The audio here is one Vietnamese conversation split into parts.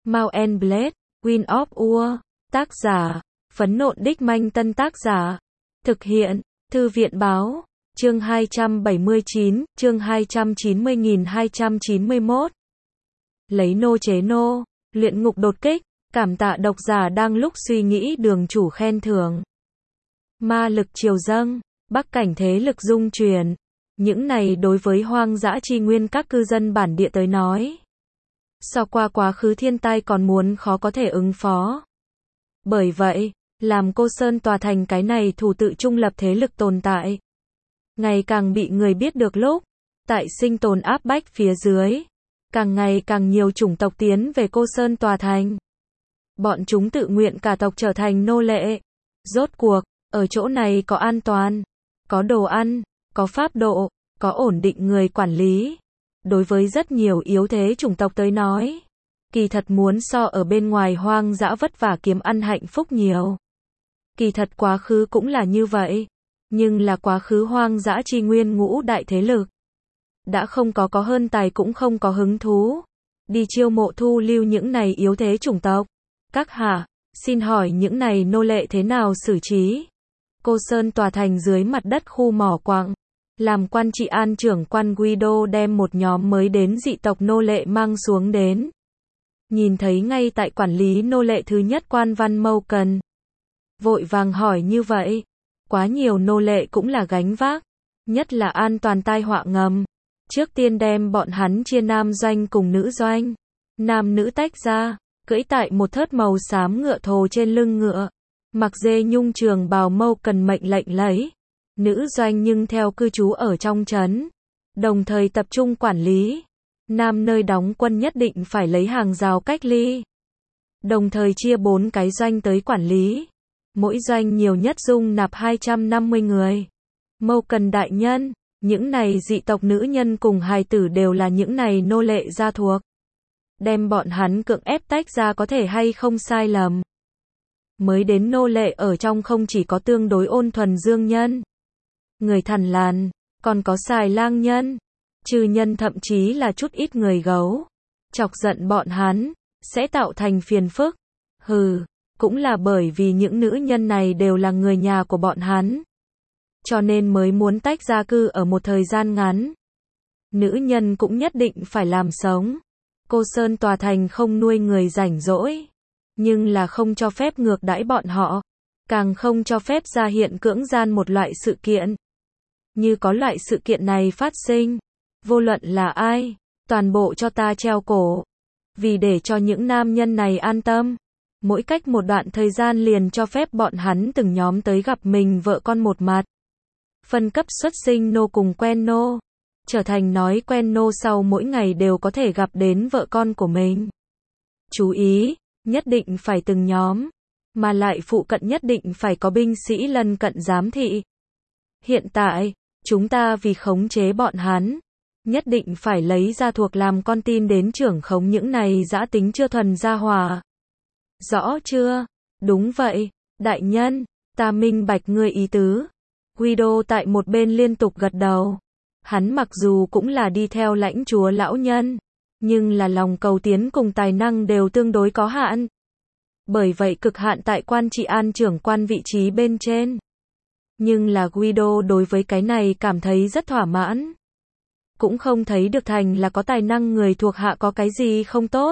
Mount and Blade, Wind of War. Tác giả, Phấn Nộn Đích Manh. Tân tác giả, thực hiện, Thư viện Báo. Chương 279, chương 290.291. Lấy nô chế nô, luyện ngục đột kích, cảm tạ độc giả đang lúc suy nghĩ đường chủ khen thưởng. Ma lực triều dâng, bắc cảnh thế lực dung chuyển. Những này đối với hoang dã chi nguyên các cư dân bản địa tới nói, so qua quá khứ thiên tai còn muốn khó có thể ứng phó. Bởi vậy, làm Cô Sơn tòa thành cái này thủ tự trung lập thế lực tồn tại, ngày càng bị người biết được lúc, tại sinh tồn áp bách phía dưới, càng ngày càng nhiều chủng tộc tiến về Cô Sơn tòa thành. Bọn chúng tự nguyện cả tộc trở thành nô lệ. Rốt cuộc, ở chỗ này có an toàn, có đồ ăn, có pháp độ, có ổn định người quản lý. Đối với rất nhiều yếu thế chủng tộc tới nói, kỳ thật muốn so ở bên ngoài hoang dã vất vả kiếm ăn hạnh phúc nhiều. Kỳ thật quá khứ cũng là như vậy, nhưng là quá khứ hoang dã chi nguyên ngũ đại thế lực đã không có hơn tài cũng không có hứng thú đi chiêu mộ thu lưu những này yếu thế chủng tộc. Các hạ, xin hỏi những này nô lệ thế nào xử trí? Cô Sơn tòa thành dưới mặt đất khu mỏ quặng, làm quan trị an trưởng quan Guido đem một nhóm mới đến dị tộc nô lệ mang xuống đến. Nhìn thấy ngay tại quản lý nô lệ thứ nhất quan văn Mâu Cần, vội vàng hỏi như vậy, quá nhiều nô lệ cũng là gánh vác, nhất là an toàn tai họa ngầm. Trước tiên đem bọn hắn chia nam doanh cùng nữ doanh, nam nữ tách ra, cưỡi tại một thớt màu xám ngựa thồ trên lưng ngựa, mặc dê nhung trường bào. Mâu Cần mệnh lệnh lấy, nữ doanh nhưng theo cư trú ở trong trấn, đồng thời tập trung quản lý. Nam nơi đóng quân nhất định phải lấy hàng rào cách ly, đồng thời chia 4 cái doanh tới quản lý, mỗi doanh nhiều nhất dung nạp 250 người. Mâu Cần đại nhân, những này dị tộc nữ nhân cùng hài tử đều là những này nô lệ gia thuộc, đem bọn hắn cưỡng ép tách ra có thể hay không sai lầm? Mới đến nô lệ ở trong không chỉ có tương đối ôn thuần dương nhân, người thằn lằn, còn có xài lang nhân, trừ nhân, thậm chí là chút ít người gấu. Chọc giận bọn hắn, sẽ tạo thành phiền phức. Hừ, cũng là bởi vì những nữ nhân này đều là người nhà của bọn hắn, cho nên mới muốn tách ra cư ở một thời gian ngắn. Nữ nhân cũng nhất định phải làm sống. Cô Sơn tòa thành không nuôi người rảnh rỗi, nhưng là không cho phép ngược đãi bọn họ, càng không cho phép ra hiện cưỡng gian một loại sự kiện. Như có loại sự kiện này phát sinh, vô luận là ai, toàn bộ cho ta treo cổ. Vì để cho những nam nhân này an tâm, mỗi cách một đoạn thời gian liền cho phép bọn hắn từng nhóm tới gặp mình vợ con một mặt. Phân cấp xuất sinh nô cùng quen nô, trở thành nói quen nô sau mỗi ngày đều có thể gặp đến vợ con của mình. Chú ý, nhất định phải từng nhóm, mà lại phụ cận nhất định phải có binh sĩ lân cận giám thị. Hiện tại, chúng ta vì khống chế bọn hắn, nhất định phải lấy gia thuộc làm con tin đến trưởng khống những này dã tính chưa thuần gia hỏa. Rõ chưa? Đúng vậy, đại nhân, ta minh bạch ngươi ý tứ. Guido tại một bên liên tục gật đầu. Hắn mặc dù cũng là đi theo lãnh chúa lão nhân, nhưng là lòng cầu tiến cùng tài năng đều tương đối có hạn. Bởi vậy cực hạn tại quan trị an trưởng quan vị trí bên trên. Nhưng là Guido đối với cái này cảm thấy rất thỏa mãn. Cũng không thấy được thành là có tài năng người thuộc hạ có cái gì không tốt.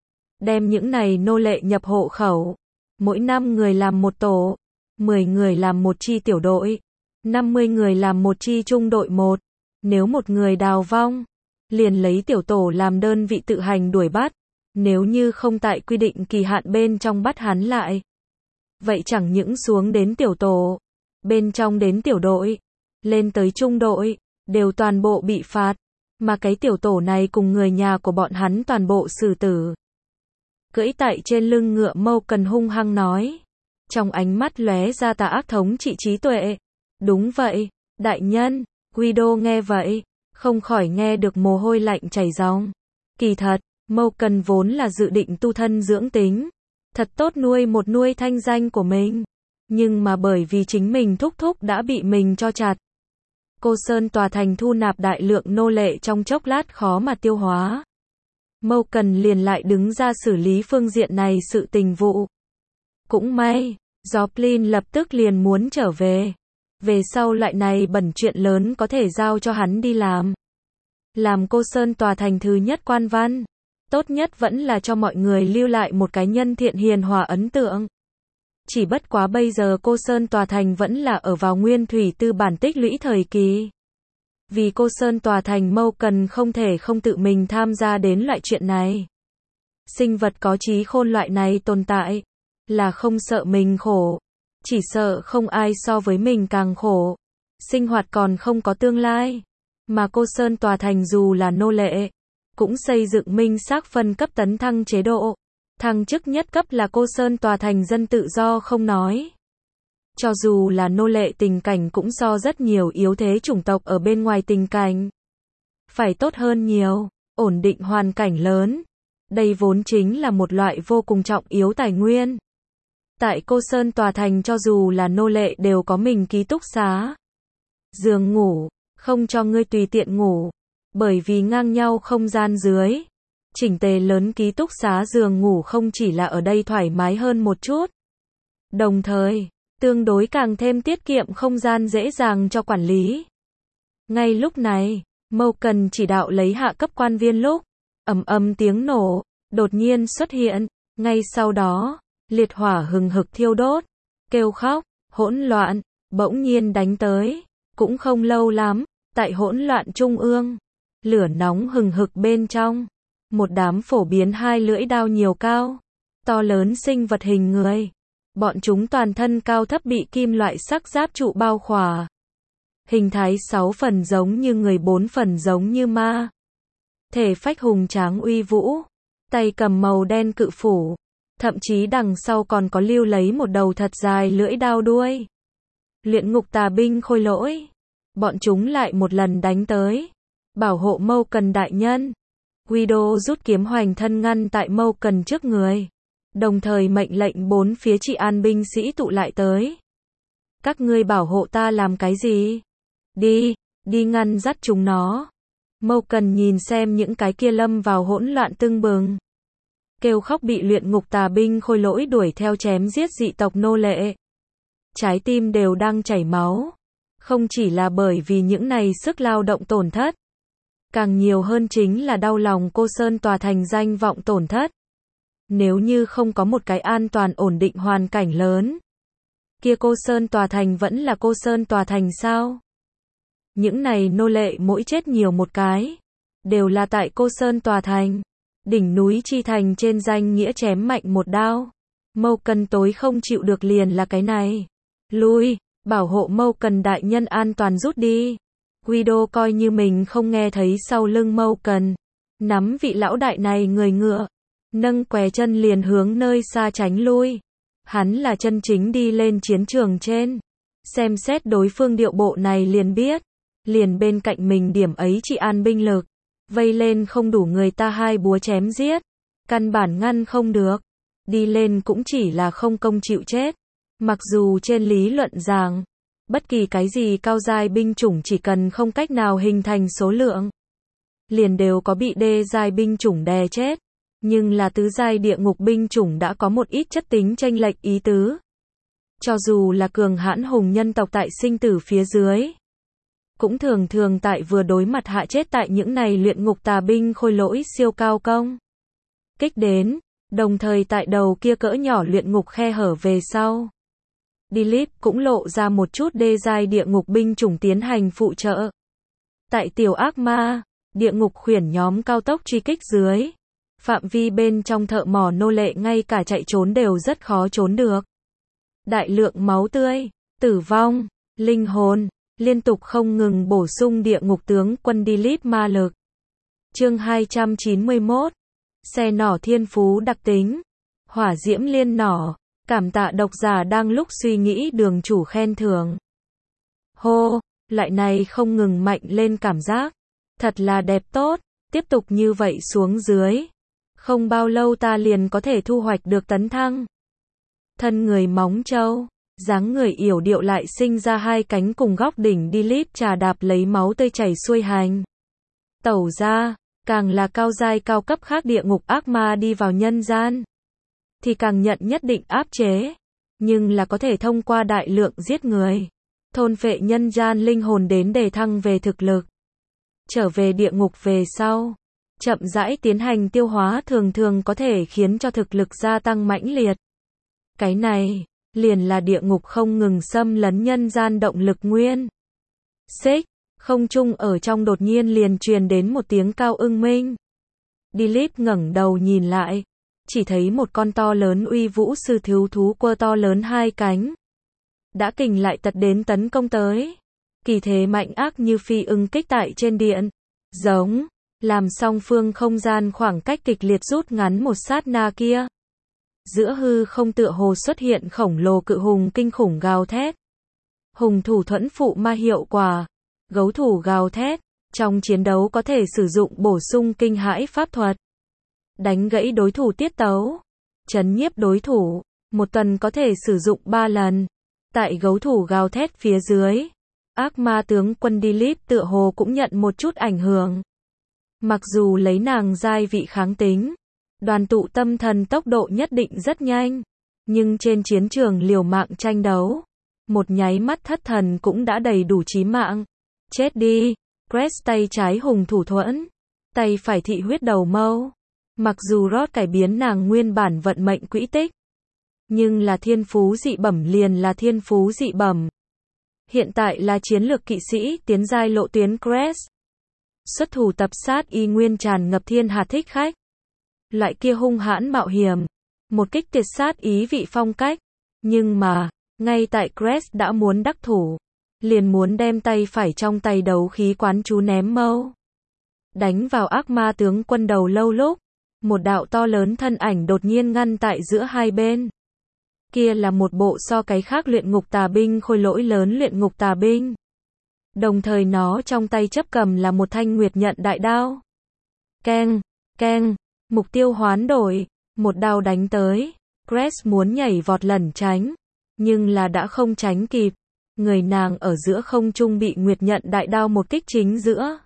Đem những này nô lệ nhập hộ khẩu, mỗi 5 người làm một tổ, 10 người làm một chi tiểu đội, 50 người làm một chi trung đội một. Nếu một người đào vong, liền lấy tiểu tổ làm đơn vị tự hành đuổi bắt. Nếu như không tại quy định kỳ hạn bên trong bắt hắn lại, vậy chẳng những xuống đến tiểu tổ, bên trong đến tiểu đội, lên tới trung đội, đều toàn bộ bị phạt, mà cái tiểu tổ này cùng người nhà của bọn hắn toàn bộ xử tử. Cưỡi tại trên lưng ngựa Mâu Cần hung hăng nói, trong ánh mắt lóe ra tà ác thống trị trí tuệ. Đúng vậy, đại nhân. Guido nghe vậy, không khỏi nghe được mồ hôi lạnh chảy ròng. Kỳ thật, Mâu Cần vốn là dự định tu thân dưỡng tính, thật tốt nuôi thanh danh của mình. Nhưng mà bởi vì chính mình thúc thúc đã bị mình cho chặt, Cô Sơn tòa thành thu nạp đại lượng nô lệ trong chốc lát khó mà tiêu hóa. Mâu Cần liền lại đứng ra xử lý phương diện này sự tình vụ. Cũng may, Joplin lập tức liền muốn trở về. Về sau loại này bẩn chuyện lớn có thể giao cho hắn đi làm. Làm cô Sơn Tòa Thành thứ nhất quan văn. Tốt nhất vẫn là cho mọi người lưu lại một cái nhân thiện hiền hòa ấn tượng. Chỉ bất quá bây giờ cô Sơn Tòa Thành vẫn là ở vào nguyên thủy tư bản tích lũy thời kỳ. Vì cô Sơn Tòa Thành Mâu Cần không thể không tự mình tham gia đến loại chuyện này. Sinh vật có trí khôn loại này tồn tại, là không sợ mình khổ, chỉ sợ không ai so với mình càng khổ. Sinh hoạt còn không có tương lai. Mà cô Sơn Tòa Thành dù là nô lệ, cũng xây dựng minh xác phân cấp tấn thăng chế độ. Thăng chức nhất cấp là cô Sơn Tòa Thành dân tự do không nói. Cho dù là nô lệ tình cảnh cũng do rất nhiều yếu thế chủng tộc ở bên ngoài tình cảnh. Phải tốt hơn nhiều, ổn định hoàn cảnh lớn. Đây vốn chính là một loại vô cùng trọng yếu tài nguyên. Tại cô Sơn Tòa Thành cho dù là nô lệ đều có mình ký túc xá. Giường ngủ, không cho ngươi tùy tiện ngủ. Bởi vì ngang nhau không gian dưới. Chỉnh tề lớn ký túc xá giường ngủ không chỉ là ở đây thoải mái hơn một chút. Đồng thời, tương đối càng thêm tiết kiệm không gian dễ dàng cho quản lý. Ngay lúc này, Mâu Cần chỉ đạo lấy hạ cấp quan viên lúc, ầm ầm tiếng nổ, đột nhiên xuất hiện. Ngay sau đó, liệt hỏa hừng hực thiêu đốt, kêu khóc, hỗn loạn, bỗng nhiên đánh tới. Cũng không lâu lắm, tại hỗn loạn trung ương, lửa nóng hừng hực bên trong. Một đám phổ biến hai lưỡi đao nhiều cao, to lớn sinh vật hình người. Bọn chúng toàn thân cao thấp bị kim loại sắc giáp trụ bao khỏa. Hình thái 6 phần giống như người 4 phần giống như ma. Thể phách hùng tráng uy vũ, tay cầm màu đen cự phủ. Thậm chí đằng sau còn có lưu lấy một đầu thật dài lưỡi đao đuôi. Luyện ngục tà binh khôi lỗi. Bọn chúng lại một lần đánh tới. Bảo hộ Mâu Cần đại nhân. Guido rút kiếm hoành thân ngăn tại Mâu Cần trước người. Đồng thời mệnh lệnh bốn phía trị an binh sĩ tụ lại tới. Các ngươi bảo hộ ta làm cái gì? Đi ngăn dắt chúng nó. Mâu Cần nhìn xem những cái kia lâm vào hỗn loạn tưng bừng. Kêu khóc bị luyện ngục tà binh khôi lỗi đuổi theo chém giết dị tộc nô lệ. Trái tim đều đang chảy máu. Không chỉ là bởi vì những này sức lao động tổn thất. Càng nhiều hơn chính là đau lòng cô Sơn Tòa Thành danh vọng tổn thất. Nếu như không có một cái an toàn ổn định hoàn cảnh lớn, kia cô Sơn Tòa Thành vẫn là cô Sơn Tòa Thành sao? Những này nô lệ mỗi chết nhiều một cái, đều là tại cô Sơn Tòa Thành, đỉnh núi chi thành trên danh nghĩa chém mạnh một đao. Mâu Cần tối không chịu được liền là cái này. Lui, bảo hộ Mâu Cần đại nhân an toàn rút đi. Guido coi như mình không nghe thấy sau lưng Mâu Cần, nắm vị lão đại này người ngựa, nâng què chân liền hướng nơi xa tránh lui. Hắn là chân chính đi lên chiến trường trên. Xem xét đối phương điệu bộ này liền biết, liền bên cạnh mình điểm ấy trị an binh lực, vây lên không đủ người ta hai búa chém giết, căn bản ngăn không được. Đi lên cũng chỉ là không công chịu chết. Mặc dù trên lý luận rằng, bất kỳ cái gì cao giai binh chủng chỉ cần không cách nào hình thành số lượng, liền đều có bị đê giai binh chủng đè chết. Nhưng là tứ giai địa ngục binh chủng đã có một ít chất tính chênh lệch ý tứ. Cho dù là cường hãn hùng nhân tộc tại sinh tử phía dưới, cũng thường thường tại vừa đối mặt hạ chết tại những này luyện ngục tà binh khôi lỗi siêu cao công kích đến, đồng thời tại đầu kia cỡ nhỏ luyện ngục khe hở về sau. Dilip cũng lộ ra một chút đê giai địa ngục binh chủng tiến hành phụ trợ. Tại tiểu ác ma, địa ngục khuyển nhóm cao tốc truy kích dưới, phạm vi bên trong thợ mỏ nô lệ ngay cả chạy trốn đều rất khó trốn được. Đại lượng máu tươi, tử vong, linh hồn, liên tục không ngừng bổ sung địa ngục tướng quân Dilip ma lực. Chương 291. Xe nỏ thiên phú đặc tính. Hỏa diễm liên nỏ. Cảm tạ độc giả đang lúc suy nghĩ đường chủ khen thưởng. Hô, loại này không ngừng mạnh lên cảm giác. Thật là đẹp tốt, tiếp tục như vậy xuống dưới. Không bao lâu ta liền có thể thu hoạch được tấn thăng. Thân người móng trâu, dáng người yểu điệu lại sinh ra hai cánh cùng góc đỉnh Dilip trà đạp lấy máu tươi chảy xuôi hành. Tẩu ra, Càng là cao giai cao cấp khác địa ngục ác ma đi vào nhân gian, thì càng nhận nhất định áp chế, nhưng là có thể thông qua đại lượng giết người, thôn phệ nhân gian linh hồn đến đề thăng về thực lực. Trở về địa ngục về sau, chậm rãi tiến hành tiêu hóa thường thường có thể khiến cho thực lực gia tăng mãnh liệt. Cái này, liền là địa ngục không ngừng xâm lấn nhân gian động lực nguyên. Xích, không trung ở trong đột nhiên liền truyền đến một tiếng cao ưng minh. Dilip ngẩng đầu nhìn lại, chỉ thấy một con to lớn uy vũ sư thiếu thú quơ to lớn hai cánh. Đã kình lại tật đến tấn công tới. Kỳ thế mạnh ác như phi ưng kích tại trên điện. Giống, làm song phương không gian khoảng cách kịch liệt rút ngắn một sát na kia. Giữa hư không tựa hồ xuất hiện khổng lồ cự hùng kinh khủng gào thét. Hùng thủ thuẫn phụ ma hiệu quả. Gấu thủ gào thét. Trong chiến đấu có thể sử dụng bổ sung kinh hãi pháp thuật. Đánh gãy đối thủ tiết tấu. Chấn nhiếp đối thủ. Một tuần có thể sử dụng 3 lần. Tại gấu thủ gào thét phía dưới, ác ma tướng quân Dilip tựa hồ cũng nhận một chút ảnh hưởng. Mặc dù lấy nàng giai vị kháng tính, đoàn tụ tâm thần tốc độ nhất định rất nhanh, nhưng trên chiến trường liều mạng tranh đấu, một nháy mắt thất thần cũng đã đầy đủ chí mạng. Chết đi, Crest tay trái hùng thủ thuẫn, tay phải thị huyết đầu mâu. Mặc dù Rod cải biến nàng nguyên bản vận mệnh quỹ tích, nhưng là thiên phú dị bẩm liền là thiên phú dị bẩm. Hiện tại là chiến lược kỵ sĩ tiến giai lộ tuyến Crest. Xuất thủ tập sát y nguyên tràn ngập thiên hà thích khách. Loại kia hung hãn mạo hiểm. Một kích tiệt sát ý vị phong cách. Nhưng mà, ngay tại Crest đã muốn đắc thủ, liền muốn đem tay phải trong tay đấu khí quán chú ném mâu. Đánh vào ác ma tướng quân đầu lâu lúc. Một đạo to lớn thân ảnh đột nhiên ngăn tại giữa hai bên. Kia là một bộ so cái khác luyện ngục tà binh khôi lỗi lớn luyện ngục tà binh. Đồng thời nó trong tay chấp cầm là một thanh nguyệt nhận đại đao. Keng, keng, mục tiêu hoán đổi, một đao đánh tới. Crest muốn nhảy vọt lẩn tránh, nhưng là đã không tránh kịp. Người nàng ở giữa không trung bị nguyệt nhận đại đao một kích chính giữa.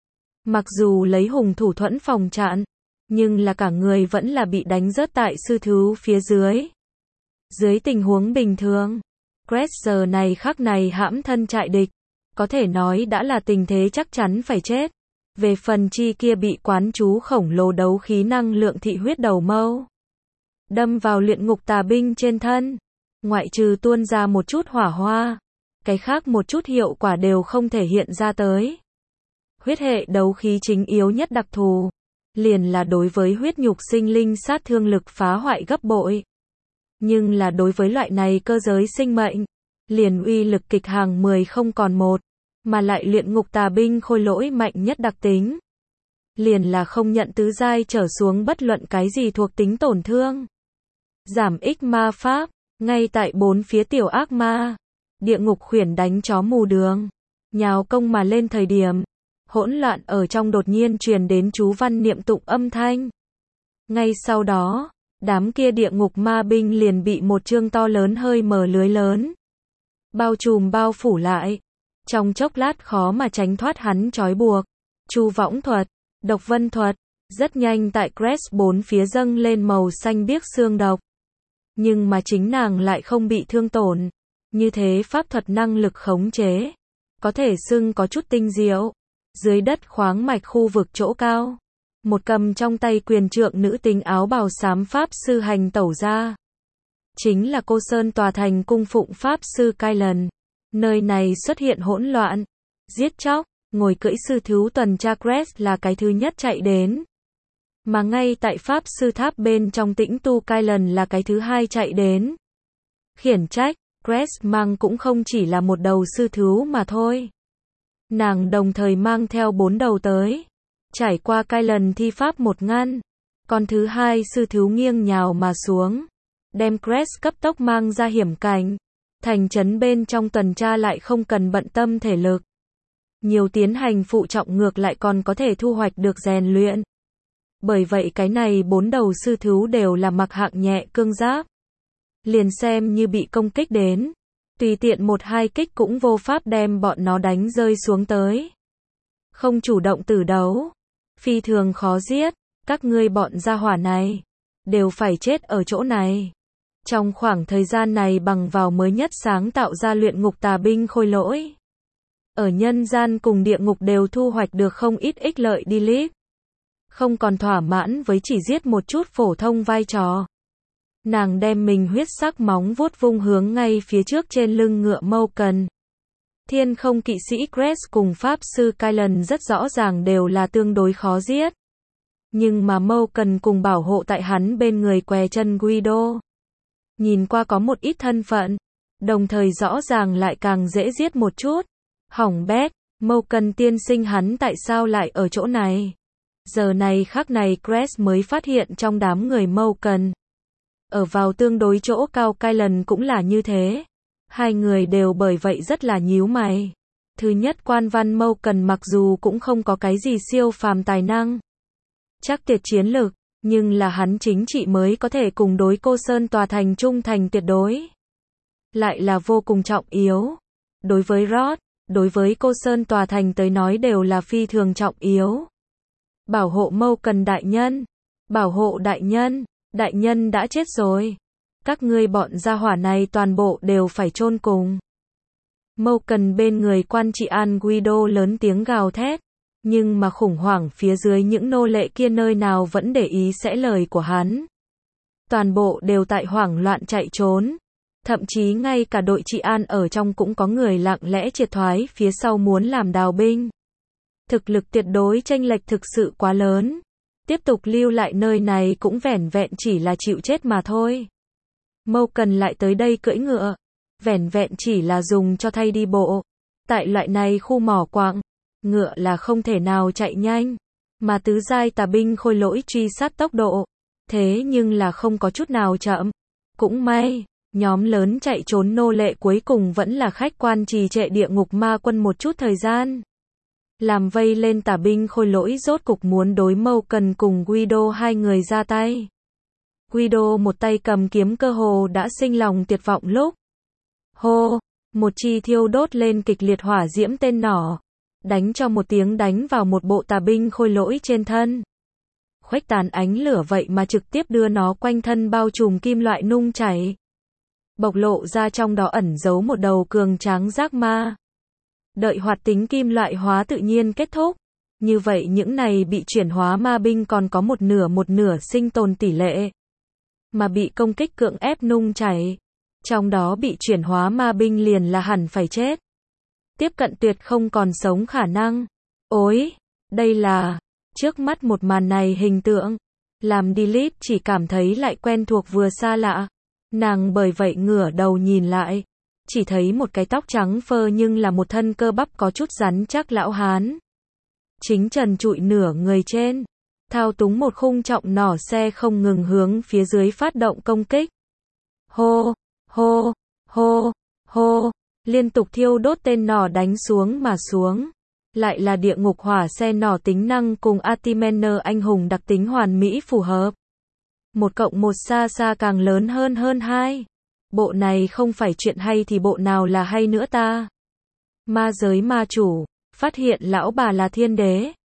Mặc dù lấy hùng thủ thuẫn phòng chặn, nhưng là cả người vẫn là bị đánh rớt tại sư thú phía dưới. Dưới tình huống bình thường, Crest giờ này khắc này hãm thân trại địch, có thể nói đã là tình thế chắc chắn phải chết. Về phần chi kia bị quán chú khổng lồ đấu khí năng lượng thị huyết đầu mâu, đâm vào luyện ngục tà binh trên thân, ngoại trừ tuôn ra một chút hỏa hoa, cái khác một chút hiệu quả đều không thể hiện ra tới. Huyết hệ đấu khí chính yếu nhất đặc thù, liền là đối với huyết nhục sinh linh sát thương lực phá hoại gấp bội. Nhưng là đối với loại này cơ giới sinh mệnh, liền uy lực kịch hàng 10 không còn một, mà lại luyện ngục tà binh khôi lỗi mạnh nhất đặc tính. Liền là không nhận tứ giai trở xuống bất luận cái gì thuộc tính tổn thương. Giảm ích ma pháp, ngay tại bốn phía tiểu ác ma. Địa ngục khuyển đánh chó mù đường. Nhào công mà lên thời điểm. Hỗn loạn ở trong đột nhiên truyền đến chú văn niệm tụng âm thanh. Ngay sau đó, đám kia địa ngục ma binh liền bị một chương to lớn hơi mở lưới lớn bao trùm bao phủ lại. Trong chốc lát khó mà tránh thoát hắn trói buộc. Chu võng thuật, độc vân thuật, rất nhanh tại Crest bốn phía dâng lên màu xanh biếc xương độc. Nhưng mà chính nàng lại không bị thương tổn. Như thế pháp thuật năng lực khống chế, có thể xưng có chút tinh diệu. Dưới đất khoáng mạch khu vực chỗ cao, một cầm trong tay quyền trượng nữ tính áo bào xám pháp sư hành tẩu ra. Chính là cô Sơn tòa thành cung phụng pháp sư Kylan. Nơi này xuất hiện hỗn loạn, giết chóc, ngồi cưỡi sư thú tuần tra Crest là cái thứ nhất chạy đến. Mà ngay tại pháp sư tháp bên trong tĩnh tu Kylan là cái thứ hai chạy đến. Khiển trách, Crest mang cũng không chỉ là một đầu sư thú mà thôi. Nàng đồng thời mang theo 4 đầu tới. Trải qua Kylan thi pháp một ngăn, con thứ hai sư thú nghiêng nhào mà xuống, đem Crest cấp tốc mang ra hiểm cảnh. Thành trấn bên trong tuần tra lại không cần bận tâm thể lực. Nhiều tiến hành phụ trọng ngược lại còn có thể thu hoạch được rèn luyện. Bởi vậy cái này 4 đầu sư thú đều là mặc hạng nhẹ cương giáp. Liền xem như bị công kích đến, tùy tiện 1-2 kích cũng vô pháp đem bọn nó đánh rơi xuống tới. Không chủ động tử đấu. phi thường khó giết, các ngươi bọn gia hỏa này, đều phải chết ở chỗ này. Trong khoảng thời gian này bằng vào mới nhất sáng tạo ra luyện ngục tà binh khôi lỗi. Ở nhân gian cùng địa ngục đều thu hoạch được không ít ích lợi đi lít. Không còn thỏa mãn với chỉ giết một chút phổ thông vai trò. Nàng đem mình huyết sắc móng vuốt vung hướng ngay phía trước trên lưng ngựa Mâu-cần. Thiên không kỵ sĩ Crest cùng Pháp sư Kylan rất rõ ràng đều là tương đối khó giết. Nhưng mà Mâu-cần cùng bảo hộ tại hắn bên người què chân Guido. Nhìn qua có một ít thân phận, đồng thời rõ ràng lại càng dễ giết một chút. Hỏng bét, Mâu-cần tiên sinh hắn tại sao lại ở chỗ này? Giờ này khắc này Crest mới phát hiện trong đám người Mâu-cần. Ở vào tương đối chỗ cao Kylan cũng là như thế. Hai người đều bởi vậy rất là nhíu mày. Thứ nhất, quan văn Mâu-cần mặc dù cũng không có cái gì siêu phàm tài năng, chắc tuyệt chiến lực, nhưng là hắn chính trị mới có thể cùng đối Cô Sơn tòa thành trung thành tuyệt đối. Lại là vô cùng trọng yếu. Đối với Rod, đối với Cô Sơn tòa thành tới nói đều là phi thường trọng yếu. Bảo hộ Mâu-cần đại nhân. Bảo hộ đại nhân đã chết rồi. Các ngươi bọn gia hỏa này toàn bộ đều phải chôn cùng. Mâu-cần bên người quan trị an Guido lớn tiếng gào thét. Nhưng mà khủng hoảng phía dưới những nô lệ kia nơi nào vẫn để ý sẽ lời của hắn. Toàn bộ đều tại hoảng loạn chạy trốn. Thậm chí ngay cả đội trị an ở trong cũng có người lặng lẽ triệt thoái phía sau muốn làm đào binh. Thực lực tuyệt đối chênh lệch thực sự quá lớn. Tiếp tục lưu lại nơi này cũng vẻn vẹn chỉ là chịu chết mà thôi. Mâu-cần lại tới đây cưỡi ngựa. Vẻn vẹn chỉ là dùng cho thay đi bộ. Tại loại này khu mỏ quặng, ngựa là không thể nào chạy nhanh. Mà tứ giai tà binh khôi lỗi truy sát tốc độ. Thế nhưng là không có chút nào chậm. Cũng may, nhóm lớn chạy trốn nô lệ cuối cùng vẫn là khách quan trì trệ địa ngục ma quân một chút thời gian. Làm vây lên tà binh khôi lỗi rốt cục muốn đối Mâu-cần cùng Guido hai người ra tay. Guido một tay cầm kiếm cơ hồ đã sinh lòng tuyệt vọng lúc. Hô, một chi thiêu đốt lên kịch liệt hỏa diễm tên nỏ. Đánh cho một tiếng đánh vào một bộ tà binh khôi lỗi trên thân. Khuếch tán ánh lửa vậy mà trực tiếp đưa nó quanh thân bao trùm kim loại nung chảy. Bộc lộ ra trong đó ẩn giấu một đầu cường tráng giác ma. Đợi hoạt tính kim loại hóa tự nhiên kết thúc. Như vậy những này bị chuyển hóa ma binh còn có một nửa sinh tồn tỷ lệ. Mà bị công kích cưỡng ép nung chảy. Trong đó bị chuyển hóa ma binh liền là hẳn phải chết. Tiếp cận tuyệt không còn sống khả năng. Ôi, đây là, trước mắt một màn này hình tượng. Làm Delete chỉ cảm thấy lại quen thuộc vừa xa lạ. Nàng bởi vậy ngửa đầu nhìn lại. Chỉ thấy một cái tóc trắng phơ nhưng là một thân cơ bắp có chút rắn chắc lão hán. Chính trần trụi nửa người trên. Thao túng một khung trọng nỏ xe không ngừng hướng phía dưới phát động công kích. Hô, hô, hô, hô. Liên tục thiêu đốt tên nỏ đánh xuống mà xuống. Lại là địa ngục hỏa xe nỏ tính năng cùng Artimener anh hùng đặc tính hoàn mỹ phù hợp. 1+1 xa xa càng lớn hơn 2. Bộ này không phải chuyện hay thì bộ nào là hay nữa ta. Ma giới ma chủ, phát hiện lão bà là thiên đế.